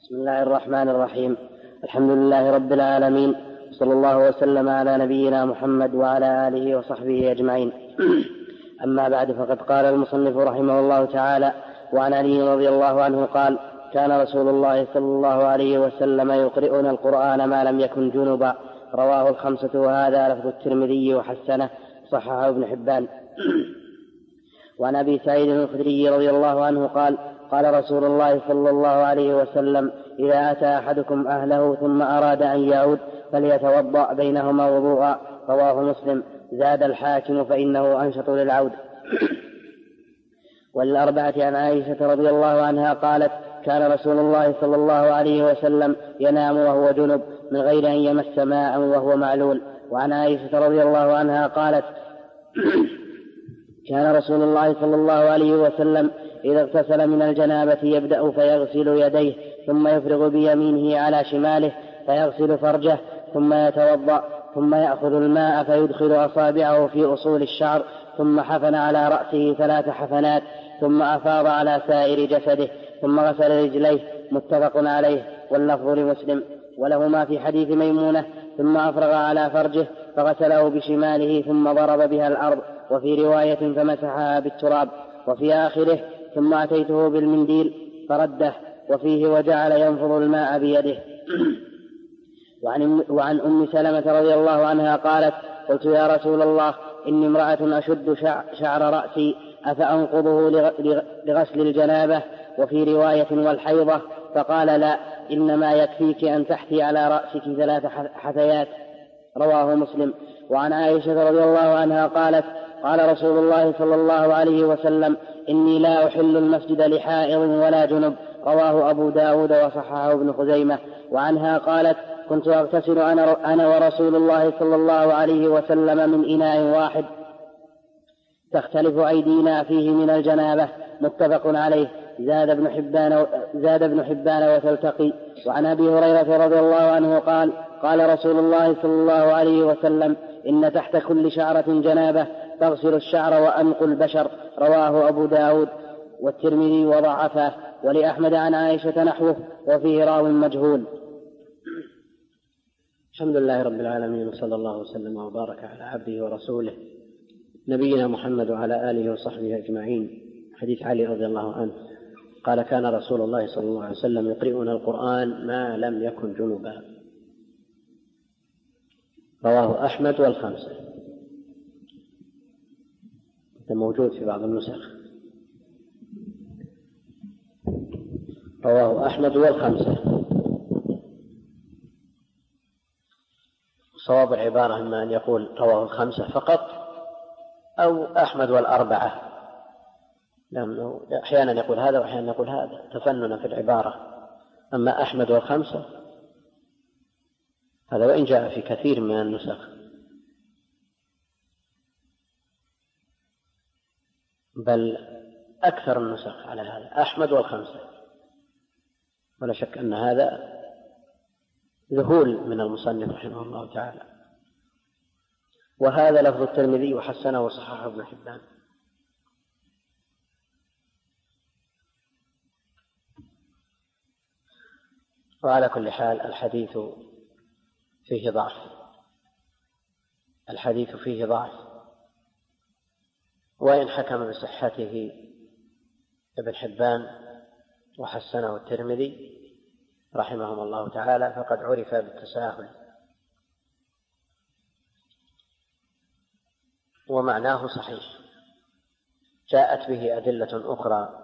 بسم الله الرحمن الرحيم. الحمد لله رب العالمين، صلى الله وسلم على نبينا محمد وعلى آله وصحبه أجمعين. أما بعد، فقد قال المصنف رحمه الله تعالى: وعن علي رضي الله عنه قال: كان رسول الله صلى الله عليه وسلم يقرئنا القرآن ما لم يكن جنبا. رواه الخمسة، وهذا لفظ الترمذي وحسنه، صححه ابن حبان. وعن أبي سعيد الخدري رضي الله عنه قال: قال رسول الله صلى الله عليه وسلم: إذا أتى أحدكم أهله ثم أراد أن يعود فليتوضأ بينهما وضوءا. رواه مسلم. زاد الحاكم: فإنه أنشط للعود. والأربعة عن عائشة رضي الله عنها قالت: كان رسول الله صلى الله عليه وسلم ينام وهو جنب من غير أن يمس ماء وهو معلول. وعن عائشة رضي الله عنها قالت: كان رسول الله صلى الله عليه وسلم إذا اغتسل من الجنابة يبدأ فيغسل يديه ثم يفرغ بيمينه على شماله فيغسل فرجه ثم يتوضأ ثم يأخذ الماء فيدخل أصابعه في أصول الشعر ثم حفن على رأسه 3 حفنات ثم أفاض على سائر جسده ثم غسل رجليه. متفق عليه، واللفظ لمسلم. ولهما في حديث ميمونة: ثم أفرغ على فرجه فغسله بشماله ثم ضرب بها الأرض. وفي رواية: فمسحها بالتراب. وفي آخره: ثم أتيته بالمنديل فرده. وفيه: وجعل ينفض الماء بيده. وعن أم سلمة رضي الله عنها قالت: قلت: يا رسول الله، إني امرأة أشد شعر رأسي، أفأنقضه لغسل الجنابة؟ وفي رواية: والحيضة؟ فقال: لا، إنما يكفيك أن تحثي على رأسك 3 حثيات. رواه مسلم. وعن عائشة رضي الله عنها قالت: قال رسول الله صلى الله عليه وسلم: إني لا أحل المسجد لحائض ولا جنب. رواه أبو داود وصححه ابن خزيمة. وعنها قالت: كنت أغتسل أنا ورسول الله صلى الله عليه وسلم من إناء واحد تختلف أيدينا فيه من الجنابة. متفق عليه. زاد ابن حبان وتلتقي. وعن أبي هريرة رضي الله عنه قال: قال رسول الله صلى الله عليه وسلم: إن تحت كل شعرة جنابة تغسل الشعر وأنقوا البشر. رواه أبو داود والترمذي وضعفه. ولأحمد عن عائشة نحوه وفيه راو مجهول. الحمد لله رب العالمين، وصلى الله وسلم وبارك على عبده ورسوله نبينا محمد وعلى آله وصحبه أجمعين. حديث علي رضي الله عنه قال: كان رسول الله صلى الله عليه وسلم يقرئنا القرآن ما لم يكن جنبا. رواه أحمد والخمسة. هذا موجود في بعض النسخ. رواه أحمد والخمسة. صواب العبارة إما أن يقول رواه الخمسة فقط أو أحمد والأربعة، لأنه أحيانا يقول هذا وأحيانا يقول هذا، تفنن في العبارة. أما أحمد والخمسة هذا وإن جاء في كثير من النسخ، بل أكثر النسخ على هذا أحمد والخمسة. ولا شك أن هذا ذهول من المصنف رحمه الله تعالى. وهذا لفظ الترمذي وحسنه وصححه ابن حبان. وعلى كل حال الحديث فيه ضعف. الحديث فيه ضعف، وإن حكم بصحته ابن حبان وحسنه الترمذي رحمهم الله تعالى فقد عرف بالتساهل. ومعناه صحيح، جاءت به أدلة أخرى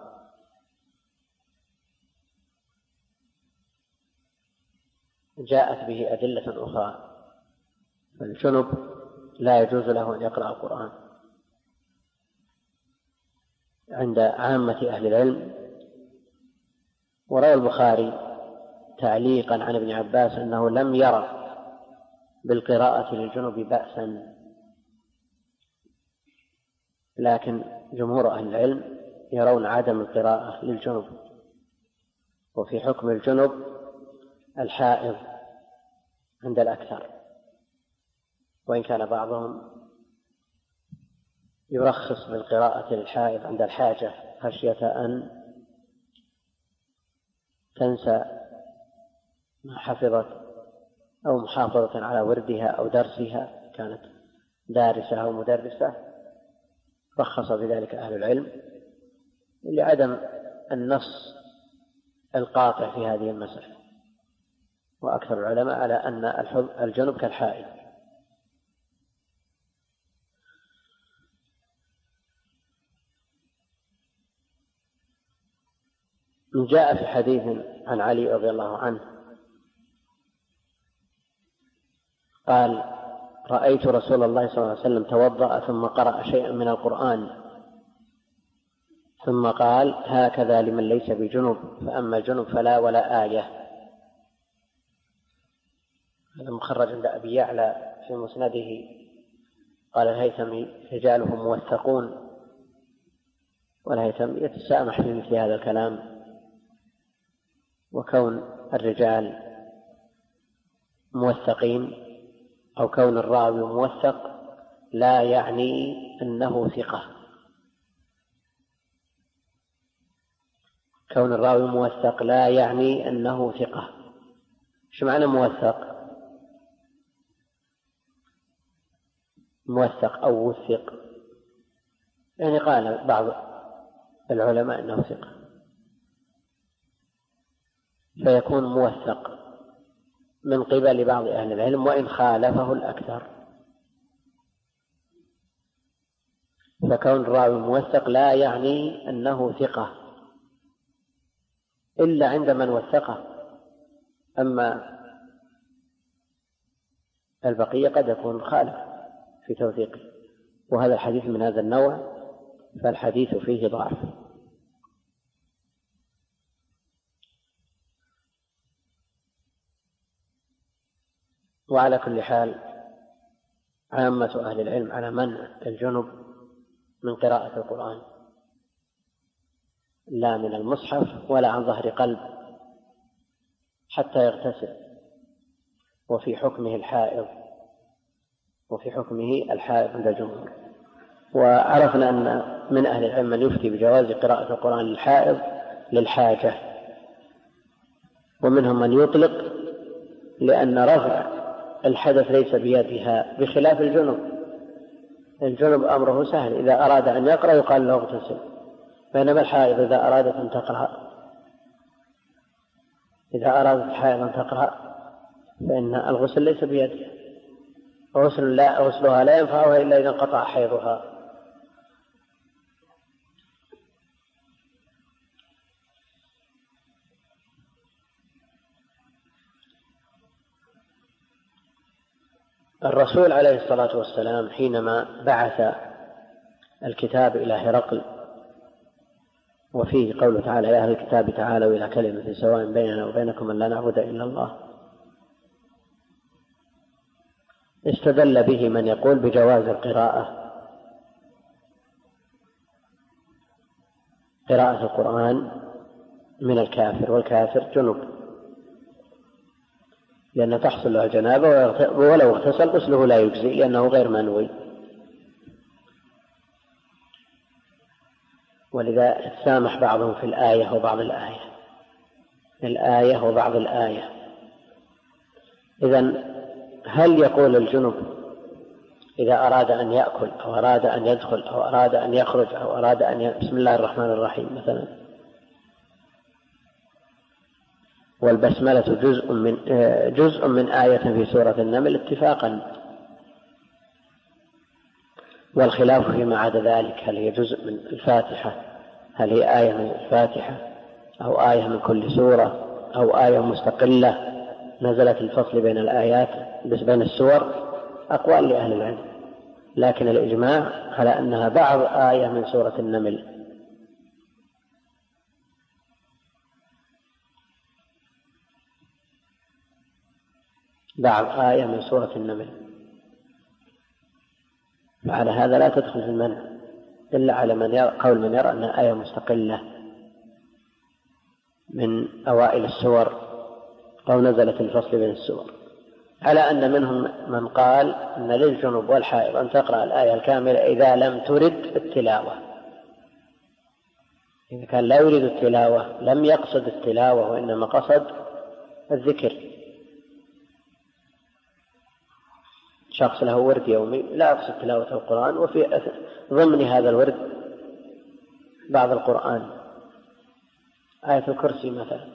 فالجنب لا يجوز له أن يقرأ القرآن عند عامة أهل العلم. وروى البخاري تعليقا عن ابن عباس أنه لم يرى بالقراءة للجنب بأسا، لكن جمهور أهل العلم يرون عدم القراءة للجنب. وفي حكم الجنب الحائض عند الأكثر، وإن كان بعضهم يرخص بالقراءة للحائض عند الحاجة خشية أن تنسى ما حفظت أو محافظة على وردها أو درسها، كانت دارسة أو مدرسة، رخص بذلك أهل العلم لعدم النص القاطع في هذه المسألة. وأكثر العلماء على أن الجنب كالحائض. جاء في حديث عن علي رضي الله عنه قال: رأيت رسول الله صلى الله عليه وسلم توضأ ثم قرأ شيئا من القرآن ثم قال: هكذا لمن ليس بجنب، فأما الجنب فلا ولا آية. هذا مخرج عند أبي يعلى في مسنده. قال الهيثمي: رجاله موثقون. والهيثمي يتسامح في مثل هذا الكلام، وكون الرجال موثقين أو كون الراوي موثق لا يعني أنه ثقة. كون الراوي موثق لا يعني أنه ثقة. شو معنى موثق؟ موثق أو وثق، يعني قال بعض العلماء أنه ثقة، فيكون موثق من قبل بعض أهل العلم وإن خالفه الأكثر. فكون الراوي موثق لا يعني أنه ثقة إلا عند من وثقه، أما البقية قد يكون خالف في توثيقه. وهذا الحديث من هذا النوع، فالحديث فيه ضعف. وعلى كل حال عامة أهل العلم على منع الجنب من قراءة القرآن، لا من المصحف ولا عن ظهر قلب حتى يغتسل. وفي حكمه الحائض عند الجمهور. وعرفنا أن من أهل العلم من يفتي بجواز قراءة القرآن للحائض للحاجة، ومنهم من يطلق لأن رفع الحدث ليس بيدها، بخلاف الجنب أمره سهل، إذا أراد أن يقرأ يقال له اغتسل، بينما الحائض إذا أرادت الحائض أن تقرأ فإن الغسل ليس بيدها، غسلها لا ينفعها إلا إذا انقطع حيضها. الرسول عليه الصلاة والسلام حينما بعث الكتاب إلى هرقل، وفيه قوله تعالى: يا أهل الكتاب تعالوا إلى كلمة سواء بيننا وبينكم أن لا نعبد إلا الله، استدل به من يقول بجواز قراءة القرآن من الكافر، والكافر جنب، لأن تحصل له الجنابة، ولو اغتسل غسله لا يجزي لأنه غير منوي. ولذا سامح بعضهم في الآية وبعض الآية. إذن هل يقول الجنب إذا أراد أن يأكل أو أراد أن يدخل أو أراد أن يخرج أو أراد بسم الله الرحمن الرحيم مثلا، والبسملة جزء من آية في سورة النمل اتفاقا، والخلاف فيما عدا ذلك، هل هي جزء من الفاتحة، هل هي آية من الفاتحة أو آية من كل سورة أو آية مستقلة نزلت الفصل بين الآيات بين السور، أقوال لأهل العلم، لكن الإجماع على أنها بعض آية من سورة النمل. بعض آية من سورة النمل، فعلى هذا لا تدخل في المنع إلا على قول من يرى أنها آية مستقلة من أوائل السور أو نزلت الفصل بين السور، على أن منهم من قال أن للجنوب والحائض أن تقرأ الآية الكاملة إذا لم ترد التلاوة. إذا كان لا يريد التلاوة، لم يقصد التلاوة وإنما قصد الذكر، شخص له ورد يومي لا يقصد تلاوة القرآن، وفي ضمن هذا الورد بعض القرآن، آية الكرسي مثلا.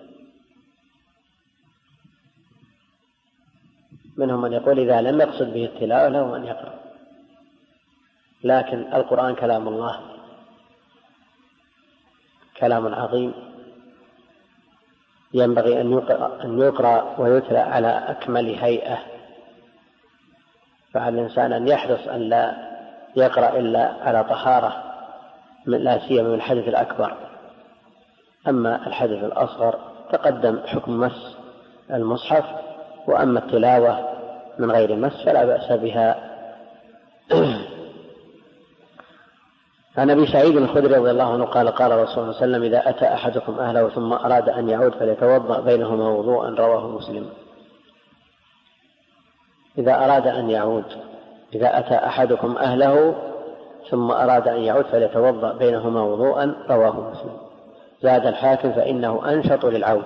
منهم من يقول إذا لم يقصد به التلاوة له أن يقرأ، لكن القرآن كلام الله، كلام عظيم ينبغي أن يقرأ ويتلى على أكمل هيئة، فعلى الإنسان أن يحرص أن لا يقرأ إلا على طهارة، لا سيما من الحدث الأكبر. أما الحدث الأصغر تقدم حكم مس المصحف، وأما التلاوة من غير مس فلا بأس بها. عن أبي سعيد الخدري رضي الله عنه قال قال رسول الله صلى الله عليه وسلم: إذا أتى أحدكم أهله ثم أراد أن يعود فليتوضأ بينهما وضوءا، رواه مسلم. إذا أتى أحدكم أهله ثم أراد أن يعود فليتوضأ بينهما وضوءا، رواه مسلم. زاد الحاكم: فإنه أنشط للعود.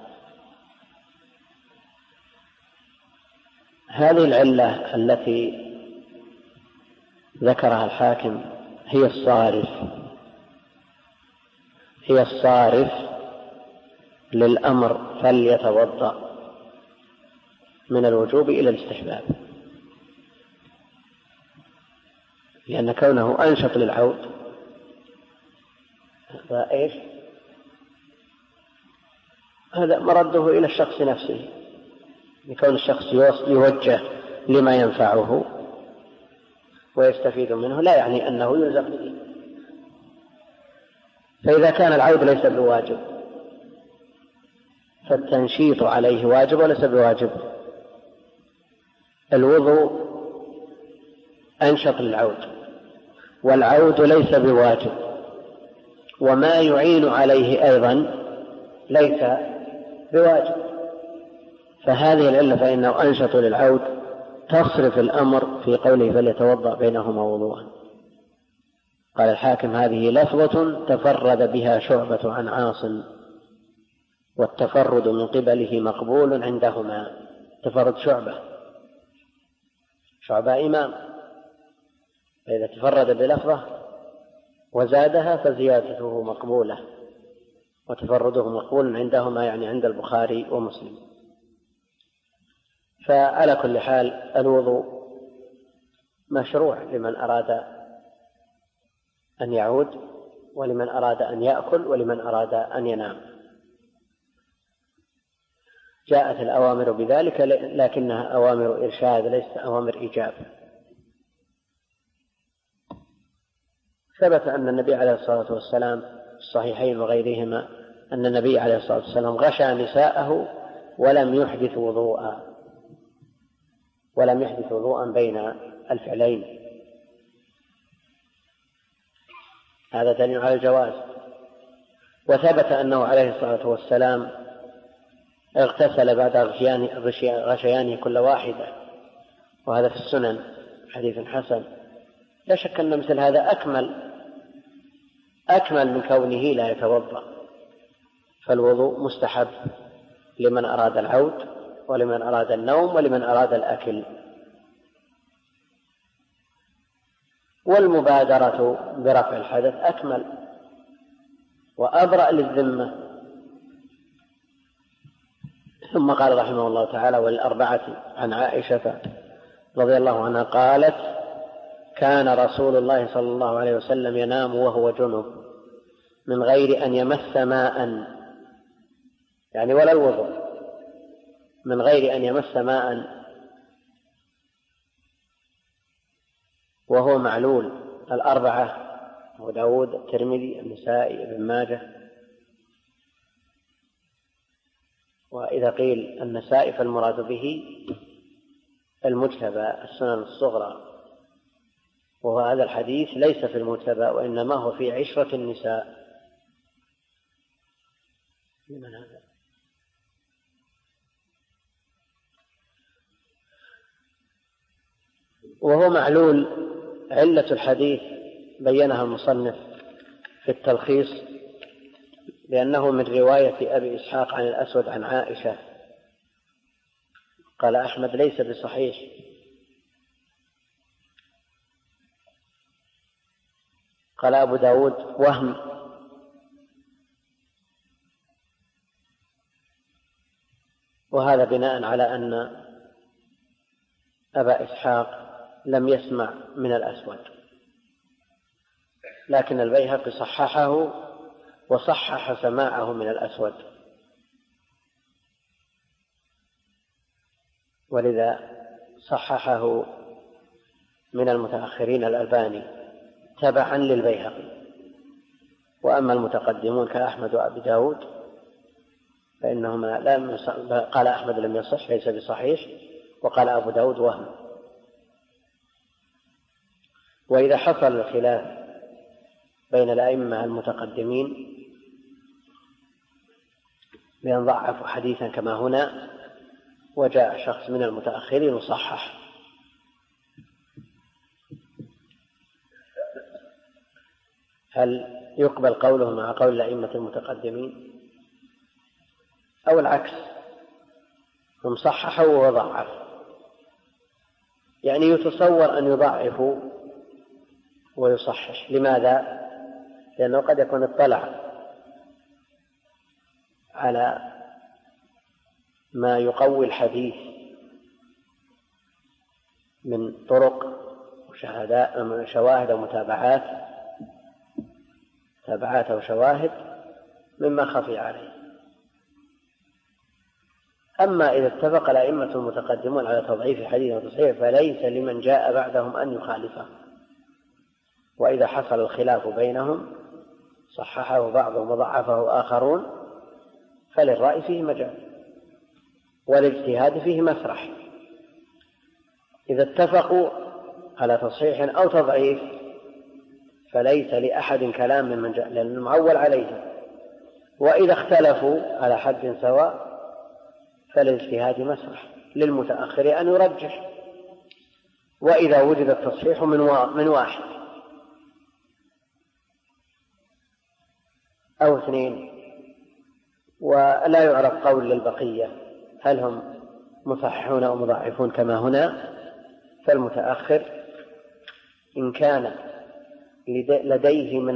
هذه العلة التي ذكرها الحاكم هي الصارف للأمر فليتوضأ من الوجوب إلى الاستحباب، لأن كونه أنشط للعود فإيش؟ هذا مرده إلى الشخص نفسه، لكون الشخص يوجه لما ينفعه ويستفيد منه، لا يعني أنه يلزم به. فإذا كان العود ليس بواجب فالتنشيط عليه واجب وليس بواجب. الوضوء أنشط للعود، والعود ليس بواجب، وما يعين عليه أيضا ليس بواجب. فهذه العلة فإنه أنشط للعود تصرف الأمر في قوله فليتوضأ بينهما وضوءا. قال الحاكم: هذه لفظة تفرد بها شعبة عن عاصم، والتفرد من قبله مقبول عندهما. تفرد شعبة إمام، فإذا تفرد بلفظة وزادها فزيادته مقبولة، وتفرده مقبول عندهما، يعني عند البخاري ومسلم. فعلى كل حال الوضوء مشروع لمن أراد أن يعود، ولمن أراد أن يأكل، ولمن أراد أن ينام. جاءت الأوامر بذلك، لكنها أوامر إرشاد ليست أوامر إيجاب. ثبت أن النبي عليه الصلاة والسلام في الصحيحين وغيرهما أن النبي عليه الصلاة والسلام غشى نساءه ولم يحدث وضوءا بين الفعلين. هذا دليل على الجواز. وثبت أنه عليه الصلاة والسلام اغتسل بعد غشيانه كل واحدة، وهذا في السنن حديث حسن. لا شك أن مثل هذا أكمل من كونه لا يتوضأ. فالوضوء مستحب لمن أراد العود، ولمن أراد النوم، ولمن أراد الأكل. والمبادرة برفع الحدث أكمل وأبرأ للذمة. ثم قال رحمه الله تعالى: والأربعة عن عائشة رضي الله عنها قالت: كان رسول الله صلى الله عليه وسلم ينام وهو جنب من غير أن يمس ماء، يعني ولا الوضوء، من غير أن يمس ماء، وهو معلول. الأربعة: أبو داود، الترمذي، النسائي، ابن ماجه. وإذا قيل النسائي فالمراد به المجتبى، السنن الصغرى، وهذا الحديث ليس في المجتبى، وإنما هو في عشرة النساء. لمن هذا؟ وهو معلول. علة الحديث بينها المصنف في التلخيص، لأنه من رواية أبي إسحاق عن الأسود عن عائشة. قال أحمد: ليس بصحيح، قال أبو داود وهم، وهذا بناء على أن أبا إسحاق لم يسمع من الأسود، لكن البيهقي صححه وصحح سماعه من الأسود، ولذا صححه من المتأخرين الألباني تبعا للبيهقي. وأما المتقدمون كأحمد وأبي داود فإنهم قال أحمد لم يصح ليس بصحيح، وقال أبو داود وهم. وإذا حصل الخلاف بين الأئمة المتقدمين بأن ضعفوا حديثا كما هنا وجاء شخص من المتأخرين وصحح، هل يقبل قوله مع قول الأئمة المتقدمين أو العكس؟ هم صححوا وضعف، يعني يتصور أن يضعفوا ويصحح. لماذا؟ لأنه قد يكون اطلع على ما يقوي الحديث من طرق وشواهد ومتابعات أو شواهد مما خفي عليه. أما إذا اتفق الأئمة المتقدمون على تضعيف حديث وتصحيح فليس لمن جاء بعدهم أن يخالفه، وإذا حصل الخلاف بينهم صححه بعضهم وضعفه آخرون فللرأي فيه مجال والاجتهاد فيه مسرح. إذا اتفقوا على تصحيح أو تضعيف فليس لأحد كلام من جاء لأنه معول عليه، وإذا اختلفوا على حد سواء فالاجتهاد مسرح للمتأخر أن يرجح، وإذا وجد التصحيح من واحد أو اثنين ولا يعرف قول للبقية هل هم مصححون أو مضاعفون كما هنا، فالمتأخر إن كان لديه من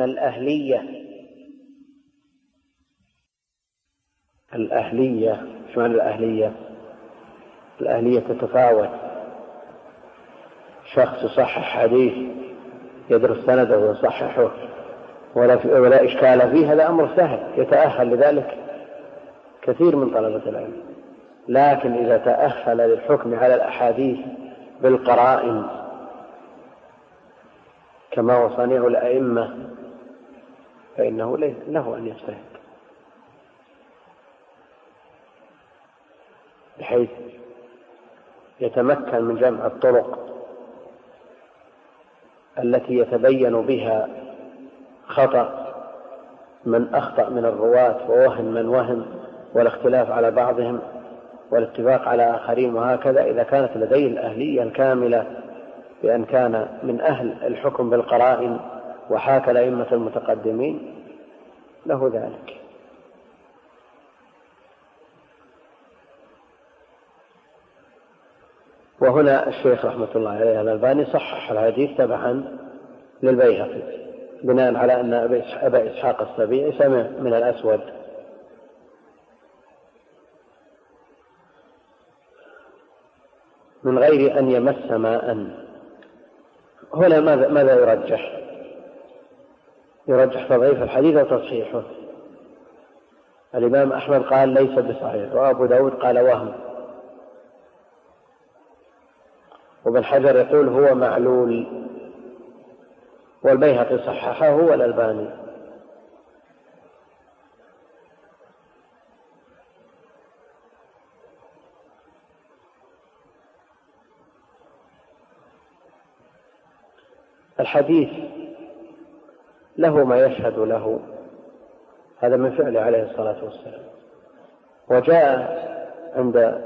الأهلية شو معنى الأهلية تتفاوت. شخص يصحح حديث يدرس سنده ويصححه ولا إشكال فيه، هذا أمر سهل يتأهل لذلك كثير من طلبة العلم. لكن إذا تأهل للحكم على الأحاديث بالقرائن كما وصنيع الأئمة فإنه له أن يجتهد بحيث يتمكن من جمع الطرق التي يتبين بها خطأ من أخطأ من الرواة ووهم من وهم، والاختلاف على بعضهم والاتفاق على آخرين، وهكذا. إذا كانت لديه الأهلية الكاملة بأن كان من أهل الحكم بالقرائن وحاك الأئمة المتقدمين له ذلك. وهنا الشيخ رحمة الله عليه الألباني صحح الحديث تبعا للبيهقي بناء على أن أبا إسحاق السبيعي سمع من الأسود. من غير أن يمس ماء. هنا ماذا يرجح تضعيف الحديث وتصحيحه. الإمام أحمد قال ليس بصحيح، وأبو داود قال وهم، وابن حجر يقول هو معلول، والبيهقي صححه والألباني. الحديث له ما يشهد له، هذا من فعله عليه الصلاة والسلام. وجاء عند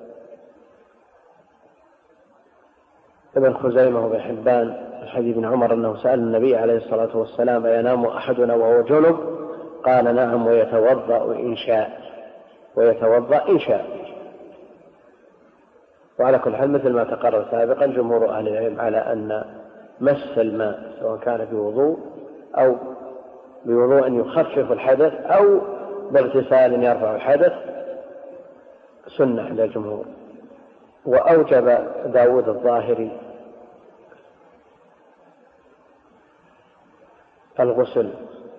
ابن خزيمة وابن حبان الحديث ابن عمر أنه سأل النبي عليه الصلاة والسلام أينام أحدنا وهو جنب؟ قال نعم، ويتوضأ إن شاء. وعلى كل حال مثل ما تقرر سابقا جمهور أهل العلم على أن مس الماء سواء كان في وضوء أو بوضوء يخفف الحدث أو باغتسال يرفع الحدث سنة عند الجمهور. وأوجب داود الظاهري الغسل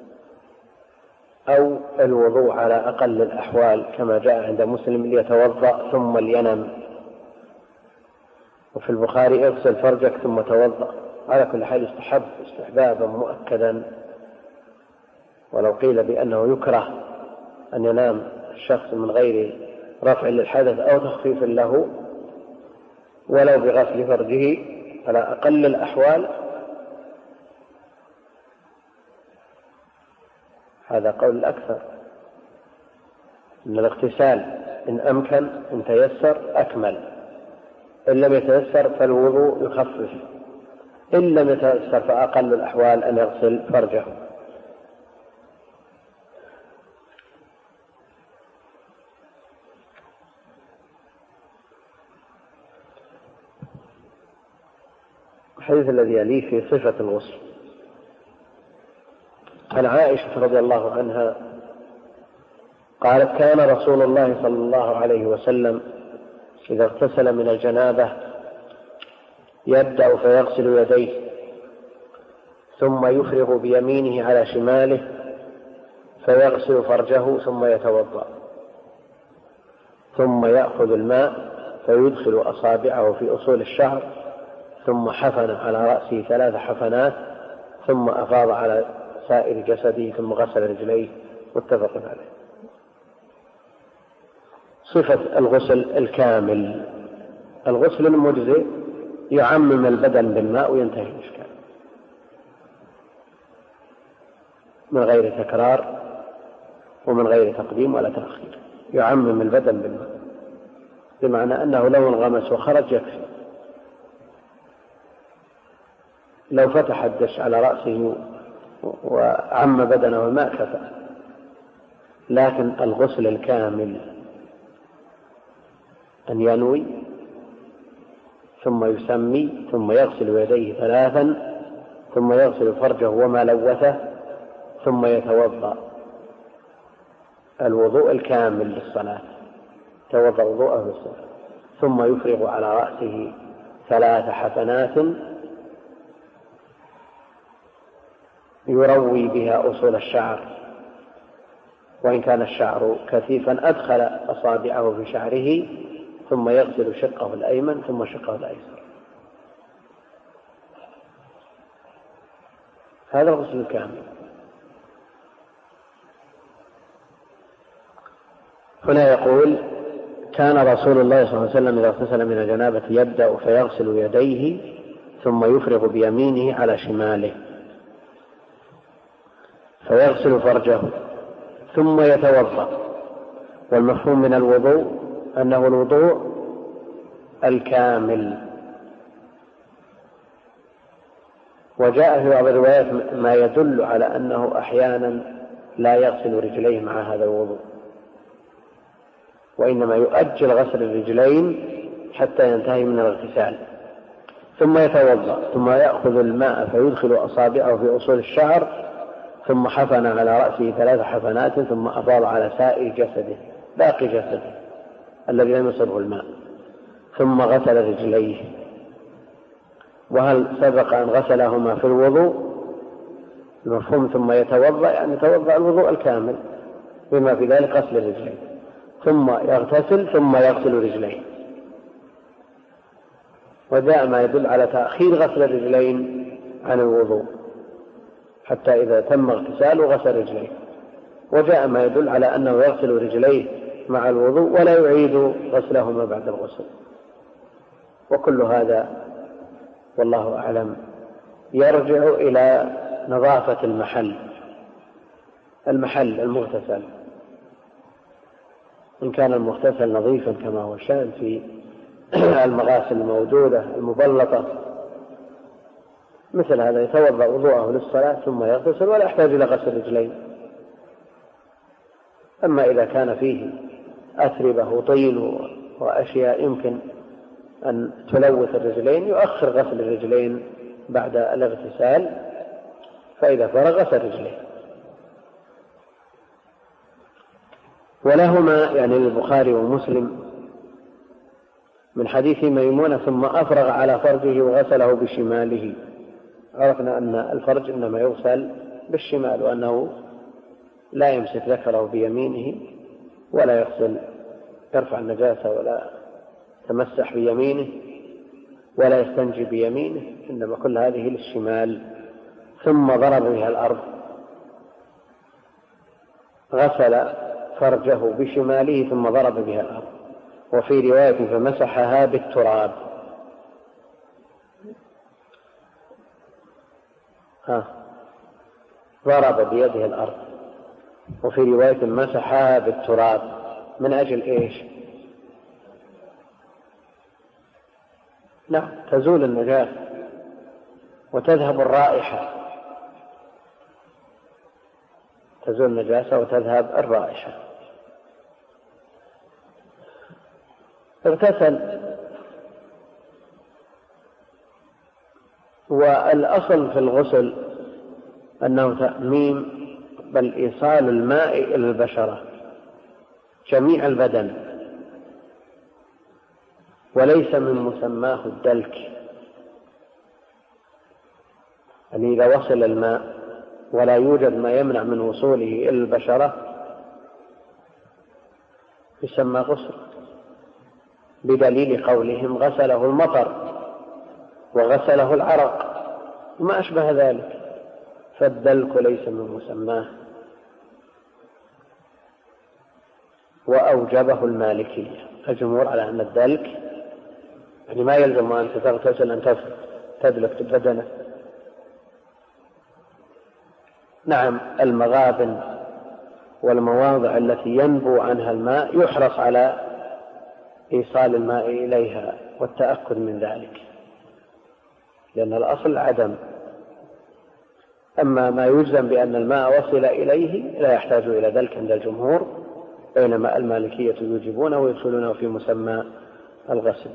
أو الوضوء على أقل الأحوال كما جاء عند مسلم ليتوضأ ثم لينم، وفي البخاري اغسل فرجك ثم توضأ. على كل حال يستحب استحبابا مؤكدا، ولو قيل بأنه يكره أن ينام الشخص من غير رفع للحدث أو تخفيف له ولو بغسل فرجه على أقل الأحوال، هذا قول الأكثر أن الاغتسال إن أمكن إن تيسر أكمل، إن لم يتيسر فالوضوء يخفف، إن لم يتيسر فأقل الأحوال أن يغسل فرجه. الحديث الذي يليه في صفة الغسل عن عائشة رضي الله عنها قالت: كان رسول الله صلى الله عليه وسلم إذا اغتسل من الجنابة يبدأ فيغسل يديه ثم يفرغ بيمينه على شماله فيغسل فرجه ثم يتوضأ، ثم يأخذ الماء فيدخل أصابعه في أصول الشعر ثم حفن على رأسه 3 حفنات ثم أفاض على سائر جسده ثم غسل رجليه. متفق عليه. صفة الغسل الكامل: الغسل المجزئ يعمم البدن بالماء وينتهي الإشكال من غير تكرار ومن غير تقديم ولا تأخير، يعمم البدن بالماء، بمعنى أنه لو انغمس وخرج يكفي. لو فتح الدش على رأسه وعم بدنه الماء كفى. لكن الغسل الكامل أن ينوي ثم يسمي ثم يغسل يديه 3 ثم يغسل فرجه وما لوثه ثم يتوضأ الوضوء الكامل للصلاة، توضأ وضوءه للصلاة، ثم يفرغ على رأسه 3 حفنات يروي بها أصول الشعر، وإن كان الشعر كثيفا أدخل أصابعه في شعره ثم يغسل شقه الأيمن ثم شقه الأيسر. هذا الغسل الكامل. هنا يقول: كان رسول الله صلى الله عليه وسلم إذا اغتسل من الجنابة يبدأ فيغسل يديه ثم يفرغ بيمينه على شماله فيغسل فرجه ثم يتوضأ. والمفهوم من الوضوء أنه الوضوء الكامل. وجاء في بعض الروايات ما يدل على أنه أحيانا لا يغسل رجليه مع هذا الوضوء، وإنما يؤجل غسل الرجلين حتى ينتهي من الاغتسال ثم يتوضأ، ثم يأخذ الماء فيدخل أصابعه في أصول الشعر ثم حفن على رأسه 3 حفنات ثم أفاض على سائر جسده باقي جسده الذي لم يصبه الماء ثم غسل رجليه. وهل سبق أن غسلهما في الوضوء؟ المفهوم ثم يتوضأ يعني يتوضأ الوضوء الكامل بما في ذلك غسل الرجلين، ثم يغتسل ثم يغسل رجليه. وجاء ما يدل على تأخير غسل الرجلين عن الوضوء حتى إذا تم اغتساله غسل رجليه، وجاء ما يدل على أنه يغسل رجليه مع الوضوء ولا يعيد غسلهما بعد الغسل. وكل هذا والله أعلم يرجع إلى نظافة المحل المغتسل. إن كان المغتسل نظيفا كما هو الشأن في المغاسل الموجودة المبلطة مثل هذا يتوضأ وضوءه للصلاة ثم يغتسل ولا يحتاج إلى غسل رجلين. أما إذا كان فيه أتربة وطين وأشياء يمكن أن تلوث الرجلين يؤخر غسل الرجلين بعد الاغتسال فإذا فرغ غسل رجليه. ولهما يعني للبخاري ومسلم من حديث ميمونة ثم أفرغ على فرجه وغسله بشماله. عرفنا أن الفرج إنما يغسل بالشمال، وأنه لا يمسك ذكره بيمينه ولا يرفع النجاسة ولا يتمسح بيمينه ولا يستنجي بيمينه، إنما كل هذه للشمال. ثم ضرب بها الأرض، غسل فرجه بشماله ثم ضرب بها الأرض. وفي رواية فمسحها بالتراب. ضرب بيده الأرض، وفي رواية مسحها بالتراب. من أجل إيش؟ نعم، تزول النجاسة وتذهب الرائحة، تزول النجاسة وتذهب الرائحة. اغتسل. والأصل في الغسل أنه تأميم بل إيصال الماء إلى البشرة جميع البدن، وليس من مسماه الدلك. يعني إذا وصل الماء ولا يوجد ما يمنع من وصوله إلى البشرة يسمى غسل، بدليل قولهم غسله المطر وغسله العرق وما أشبه ذلك. فالدلك ليس من مسماه، وأوجبه المالكية. الجمهور على أن الدلك يعني ما يلزم أن تغتسل أن تدلك بدنه. نعم، المغابن والمواضع التي ينبو عنها الماء يحرص على إيصال الماء إليها والتأكد من ذلك، لأن الأصل عدم. أما ما يجزم بأن الماء وصل إليه لا يحتاج إلى ذلك عند الجمهور، بينما المالكية يوجبونه ويدخلونه في مسمى الغسل.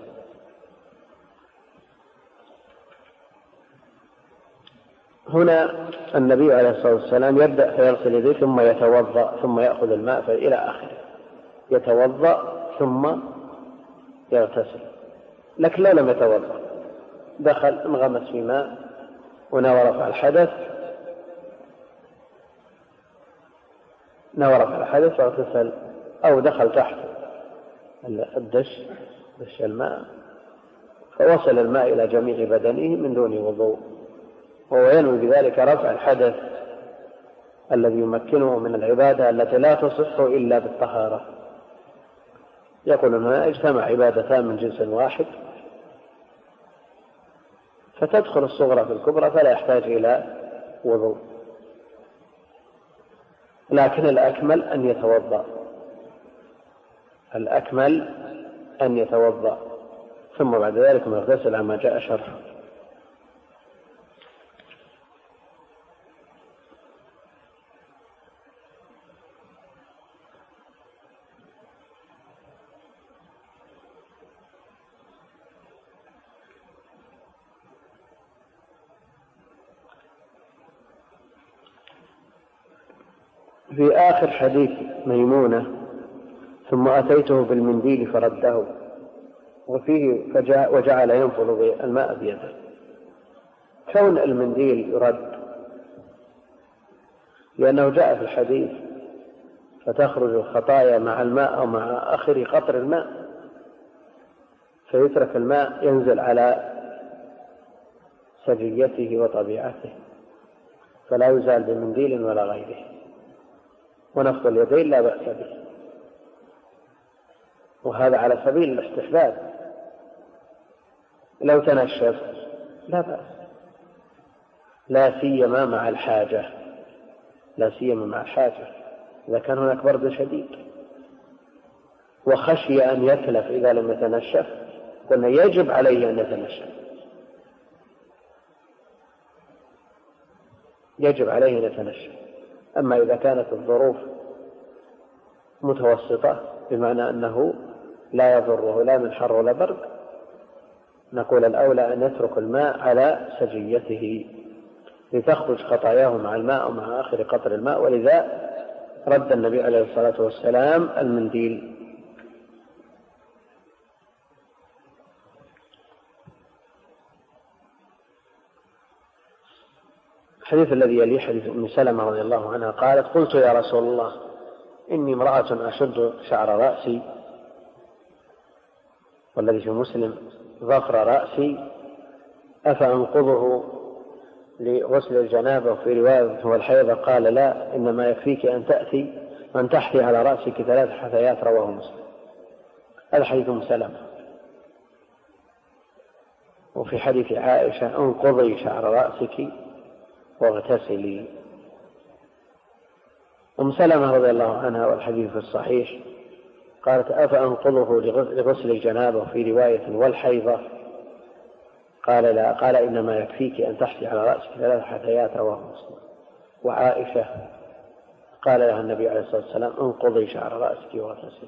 هنا النبي عليه الصلاة والسلام يبدأ فيغسل يديه ثم يتوضأ ثم يأخذ الماء إلى آخره، يتوضأ ثم يغتسل. لكن لو لم يتوضأ، دخل انغمس في ماء ونوى رفع الحدث واغتسل، أو دخل تحت الدش الماء فوصل الماء إلى جميع بدنه من دون وضوء، وهو ينوي بذلك رفع الحدث الذي يمكنه من العبادة التي لا تصح إلا بالطهارة. يقول هنا اجتمع عبادتان من جنس واحد، فتدخل الصغرى في الكبرى فلا يحتاج إلى وضوء. لكن الأكمل أن يتوضأ ثم بعد ذلك يغتسل عما جاء شرحه. في آخر حديث ميمونة ثم أتيته بالمنديل فرده، وفيه وجعل ينفض الماء بيده. كون المنديل يرد لأنه جاء في الحديث فتخرج الخطايا مع الماء أو مع آخر قطر الماء، فيترك الماء ينزل على سجيته وطبيعته فلا يزال بمنديل ولا غيره. ونفض اليدين لا بأس به، وهذا على سبيل الاستحباب. لو تنشف لا بأس، لا سيما مع الحاجة، إذا كان هناك برد شديد وخشي أن يتلف إذا لم يتنشف قلنا يجب عليه أن يتنشف، أما إذا كانت الظروف متوسطة بمعنى أنه لا يضره لا من حر ولا برد، نقول الأولى أن يترك الماء على سجيته لتخرج خطاياه مع الماء ومع آخر قطر الماء، ولذا رد النبي عليه الصلاة والسلام المنديل. الحديث الذي يليه حديث أم سلمة رضي الله عنها قالت: قلت يا رسول الله إني امرأة أشد شعر رأسي، والذي في مسلم ظفر رأسي، أفأنقضه لغسل الجنابة؟ وفي رواية هو الحيضة. قال: لا، إنما يكفيك أن تحثي على رأسك 3 حثيات، رواه مسلم. هذا حديث أم سلمة. وفي حديث عائشة: انقضي شعر رأسك واغتسلي. أم سلمة رضي الله عنها والحديث في الصحيح قالت: أفأنقضه لغسل الجنابة؟ وفي رواية والحيضة. قال: لا، قال: إنما يكفيك أن تحثي على رأسك 3 حثيات، رواه مسلم. وعائشة قال لها النبي عليه الصلاة والسلام: انقضي شعر رأسك واغتسلي.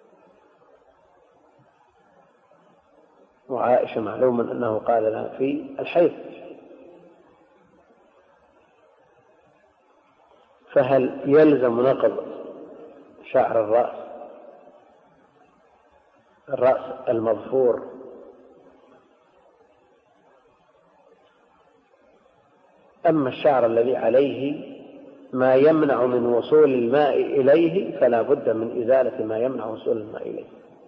وعائشة معلوم أنه قال لها في الحيض. فهل يلزم نقض شعر الرأس المظفور أما الشعر الذي عليه ما يمنع من وصول الماء إليه فلا بد من إزالة ما يمنع وصول الماء إليه.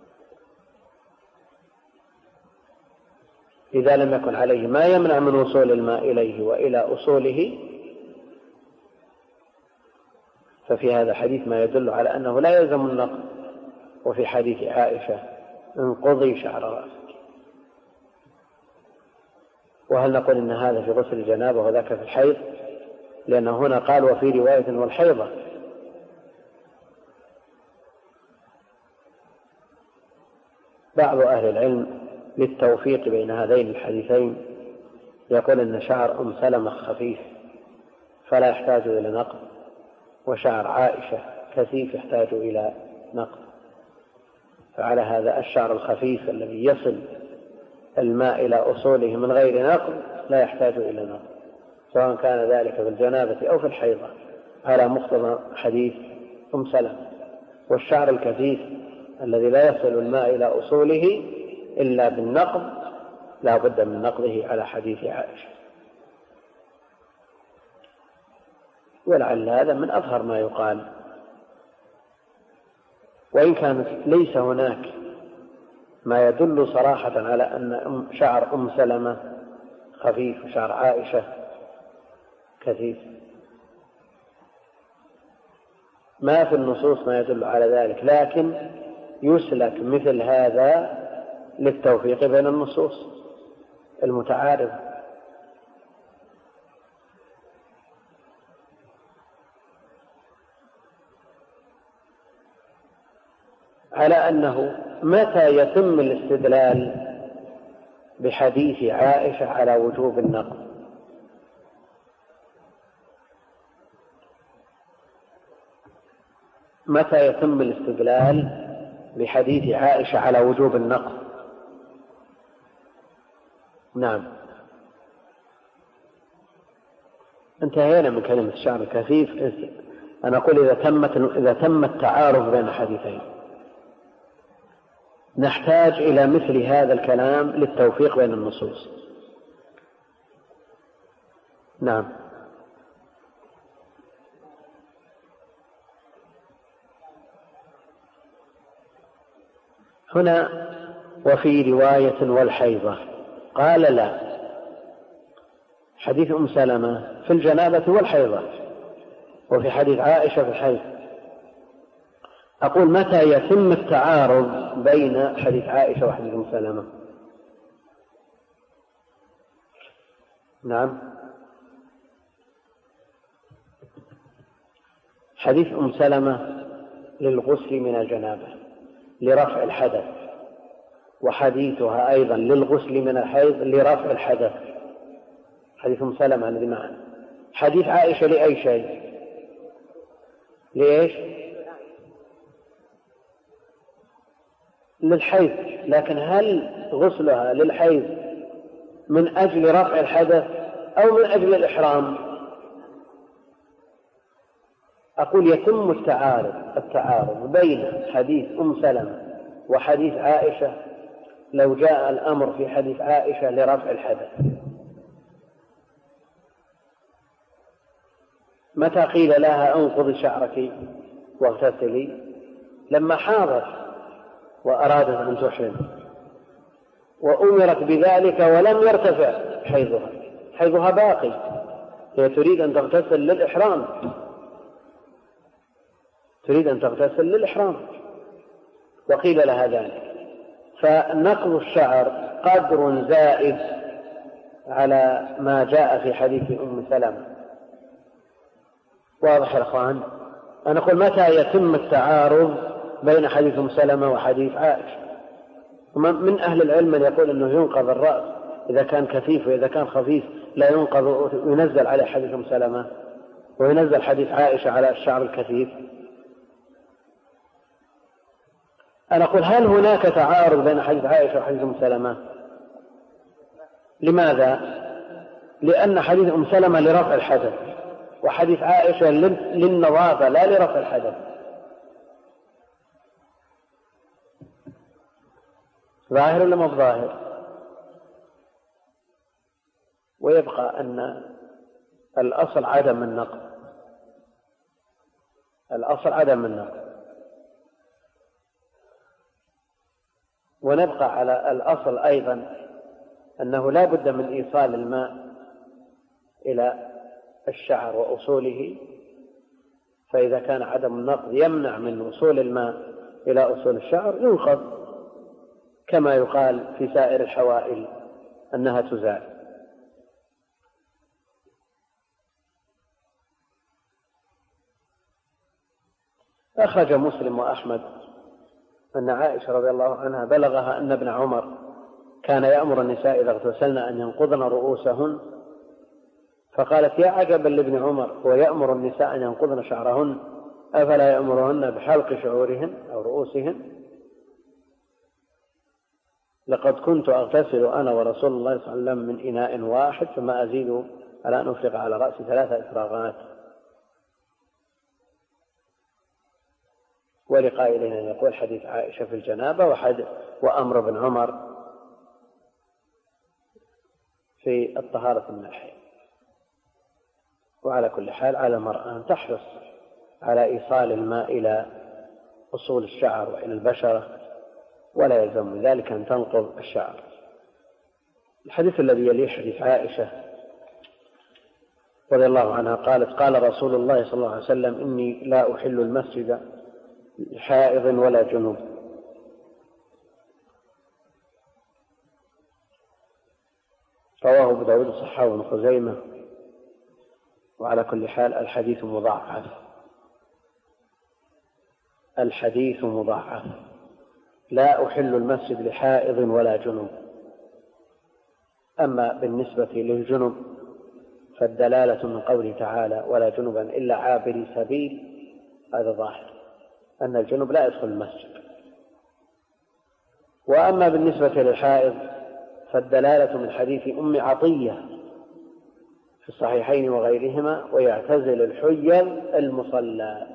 إذا لم يكن عليه ما يمنع من وصول الماء إليه وإلى أصوله ففي هذا الحديث ما يدل على أنه لا يلزم النقض. وفي حديث عائشة: انقضي شعر رأسك. وهل نقول إن هذا في غسل الجنابة وذاك في الحيض؟ لأنه هنا قال: وفي رواية والحيضة. بعض أهل العلم للتوفيق بين هذين الحديثين يقول إن شعر أم سلمة خفيف فلا يحتاج إلى نقض، وشعر عائشة كثيف يحتاج إلى نقض. فعلى هذا الشعر الخفيف الذي يصل الماء إلى أصوله من غير نقض لا يحتاج إلى نقض، سواء كان ذلك في الجنابة أو في الحيضة، على مقتضى حديث أم سلمة. والشعر الكثيف الذي لا يصل الماء إلى أصوله إلا بالنقض لا بد من نقضه على حديث عائشة. ولعل هذا من أظهر ما يقال، وإن كانت ليس هناك ما يدل صراحة على أن شعر أم سلمة خفيف وشعر عائشة كثيف. ما في النصوص ما يدل على ذلك، لكن يسلك مثل هذا للتوفيق بين النصوص المتعارضة. على أنه متى يتم الاستدلال بحديث عائشة على وجوب النقض؟ متى يتم الاستدلال بحديث عائشة على وجوب النقض؟ نعم، انتهينا من كلمة الشعر الكثيف. أنا أقول إذا تم التعارض بين حديثين نحتاج إلى مثل هذا الكلام للتوفيق بين النصوص. نعم. هنا وفي رواية والحيضة قال: لا، حديث أم سلمة في الجنابة والحيضة، وفي حديث عائشة في الحيض. أقول متى يتم التعارض بين حديث عائشة وحديث أم سلمة؟ نعم، حديث أم سلمة للغسل من الجنابة لرفع الحدث، وحديثها أيضا للغسل من الحيض لرفع الحدث. حديث أم سلمة الذي معنا. حديث عائشة لأي شيء؟ ليش؟ للحيض. لكن هل غسلها للحيض من أجل رفع الحدث أو من أجل الإحرام؟ أقول يتم التعارض بين حديث أم سلمة وحديث عائشة لو جاء الأمر في حديث عائشة لرفع الحدث. متى قيل لها أنقضي شعرك واغتسلي؟ لما حاضت وأرادت أن تحرم وأمرت بذلك ولم يرتفع حيضها باقي، هي تريد أن تغتسل للإحرام وقيل لها ذلك. فنقض الشعر قدر زائد على ما جاء في حديث أم سلمة. واضح يا أخوان؟ أنا أقول متى يتم التعارض بين حديث أم سلمة وحديث عائشة؟ من أهل العلم من يقول أنه ينقض الرأس إذا كان كثيف، وإذا كان خفيف لا ينقض وينزل على حديث أم سلمة وينزل حديث عائشة على الشعر الكثيف. أنا أقول هل هناك تعارض بين حديث عائشة وحديث أم سلمة؟ لماذا؟ لأن حديث أم سلمة لرفع الحدث وحديث عائشة للنظافة لا لرفع الحدث. ظاهر ولا مو ظاهر؟ ويبقى أن الأصل عدم النقض، ونبقى على الأصل أيضا أنه لا بد من إيصال الماء إلى الشعر وأصوله، فإذا كان عدم النقض يمنع من وصول الماء إلى أصول الشعر ينقض، كما يقال في سائر الحوائل أنها تزال. أخرج مسلم وأحمد أن عائشة رضي الله عنها بلغها أن ابن عمر كان يأمر النساء إذا اغتسلن أن ينقضن رؤوسهن، فقالت يا عجبا لابن عمر هو يأمر النساء أن ينقضن شعرهن أفلا يأمرهن بحلق شعورهن أو رؤوسهن؟ لقد كنت أغتسل أنا ورسول الله صلى الله عليه وسلم من إناء واحد ثم أزيد على أن أفرغ على رأسي 3 إفراغات. ولقائلين يقول حديث عائشة في الجنابة وأمر ابن عمر في الطهارة من الحيض. وعلى كل حال على المرأة أن تحرص على إيصال الماء إلى أصول الشعر وإلى البشرة، ولا يلزم من ذلك أن تنقض الشعر. الحديث الذي يليه حديث عائشة رضي الله عنها قالت قال رسول الله صلى الله عليه وسلم إني لا أحل المسجد حائض ولا جنوب. رواه أبو داود صححه ابن خزيمة. وعلى كل حال الحديث مضاعف. لا أحل المسجد لحائض ولا جنوب. أما بالنسبة للجنب فالدلالة من قوله تعالى ولا جنبا إلا عابري سبيل، هذا ظاهر أن الجنب لا يدخل المسجد. وأما بالنسبة للحائض فالدلالة من حديث أم عطية في الصحيحين وغيرهما ويعتزل الحيض المصلى.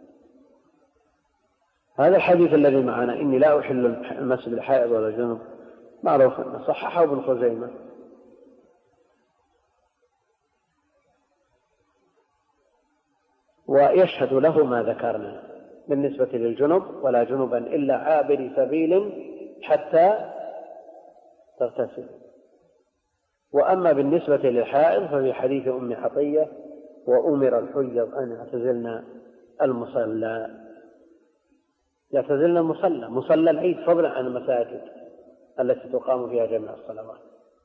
هذا الحديث الذي معنا إني لا أحل المسجد الحائض ولا جنب معروف أنه صححه ابن خزيمة. ويشهد له ما ذكرنا بالنسبة للجنب ولا جنبا إلا عابر سبيل حتى تغتسل. وأما بالنسبة للحائض ففي حديث أم عطية وأمر الحيض أن يعتزلن المصلى مصلى العيد فضلا عن المساجد التي تقام فيها جميع الصلوات،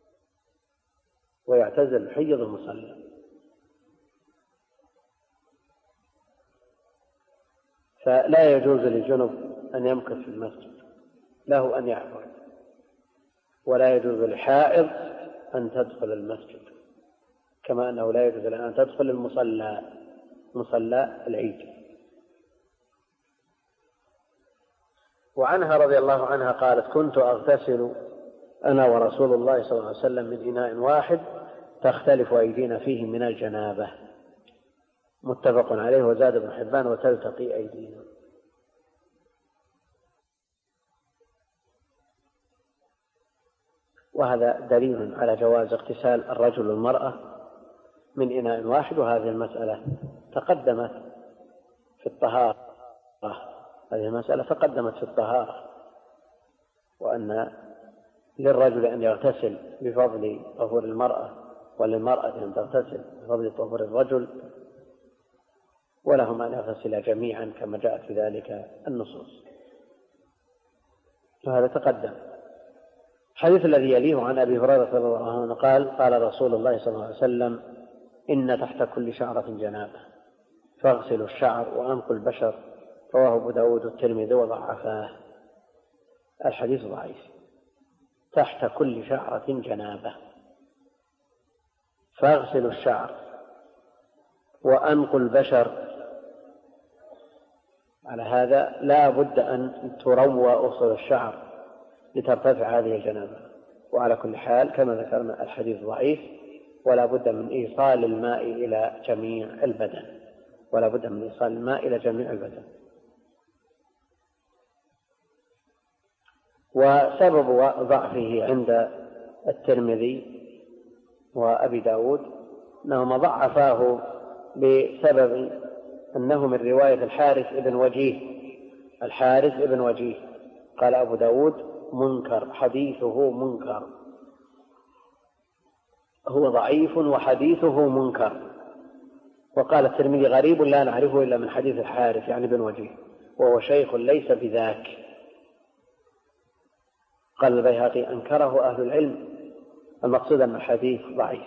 ويعتزل الحيض المصلى. فلا يجوز للجنب أن يمكث في المسجد، له أن يعبر، ولا يجوز للحائض أن تدخل المسجد، كما أنه لا يجوز لها أن تدخل مصلى العيد. وعنها رضي الله عنها قالت كنت أغتسل أنا ورسول الله صلى الله عليه وسلم من إناء واحد تختلف أيدينا فيه من الجنابة. متفق عليه. وزاد ابن حبان وتلتقي أيدينا. وهذا دليل على جواز اغتسال الرجل والمرأة من إناء واحد. وهذه المسألة تقدمت في الطهارة، وأن للرجل أن يغتسل بفضل طهور المرأة، وللمرأة أن تغتسل بفضل طهور الرجل، ولهم أن يغتسل جميعا كما جاءت في ذلك النصوص. وهذا تقدم. الحديث الذي يليه عن أبي هريرة رضي الله عنه قال: قال رسول الله صلى الله عليه وسلم: إن تحت كل شعرة جنابة فاغسلوا الشعر وأنقوا البشر. رواه أبو داود والترمذي وضعفاه. الحديث ضعيف. تحت كل شعرة جنابة فاغسلوا الشعر وأنقوا البشر. على هذا لا بد أن تروى أصول الشعر لترتفع هذه الجنابة. وعلى كل حال كما ذكرنا الحديث ضعيف، ولا بد من إيصال الماء إلى جميع البدن. وسبب ضعفه عند الترمذي وأبي داود أنهما ضعفاه بسبب أنه من رواية الحارث ابن وجيه. قال أبو داود: منكر، حديثه منكر، هو ضعيف وحديثه منكر. وقال الترمذي: غريب لا نعرفه إلا من حديث الحارث يعني بن وجيه، وهو شيخ ليس بذاك. قال البيهقي: أنكره أهل العلم. المقصود أن الحديث ضعيف.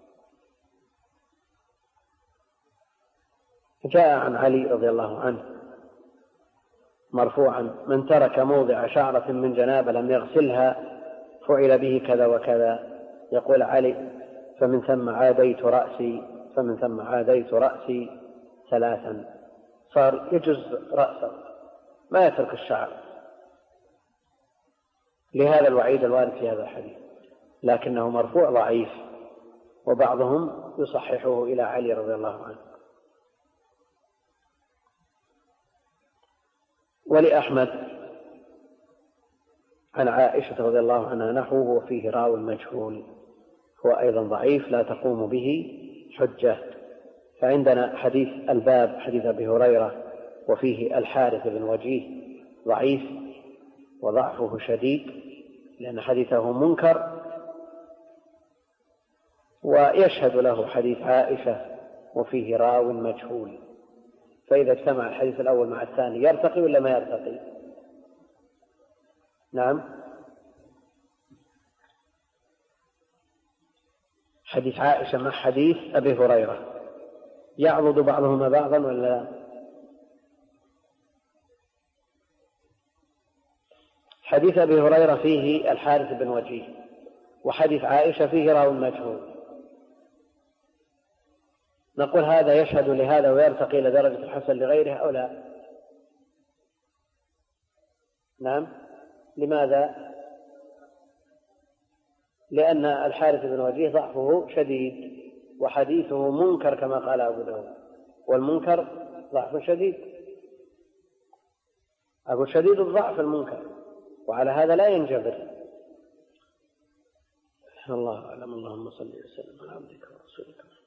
جاء عن علي رضي الله عنه مرفوعا: من ترك موضع شعرة من جنابة لم يغسلها فعل به كذا وكذا. يقول علي: فمن ثم عاديت رأسي 3. صار يجز رأسه ما يترك الشعر، لهذا الوعيد الوارد في هذا الحديث، لكنه مرفوع ضعيف، وبعضهم يصححه إلى علي رضي الله عنه. ولأحمد عن عائشة رضي الله عنها نحوه وفيه راو مجهول، هو أيضا ضعيف لا تقوم به حجة. فعندنا حديث الباب حديث أبي هريرة وفيه الحارث بن وجيه ضعيف وضعفه شديد لأن حديثه منكر، ويشهد له حديث عائشة وفيه راو مجهول. فإذا اجتمع الحديث الأول مع الثاني يرتقي ولا ما يرتقي؟ نعم. حديث عائشة مع حديث أبي هريرة يعضد بعضهما بعضا ولا لا؟ حديث أبي هريرة فيه الحارث بن وجيه، وحديث عائشة فيه راو مجهول. نقول هذا يشهد لهذا ويرتقي إلى درجة الحسن لغيره أو لا؟ نعم. لماذا؟ لأن الحارث بن وجيه ضعفه شديد وحديثه منكر كما قال أبو داود، والمنكر ضعف شديد. أقول شديد الضعف المنكر، وعلى هذا لا ينجبر. الله أعلم. اللهم صل وسلم على عبدك ورسولك.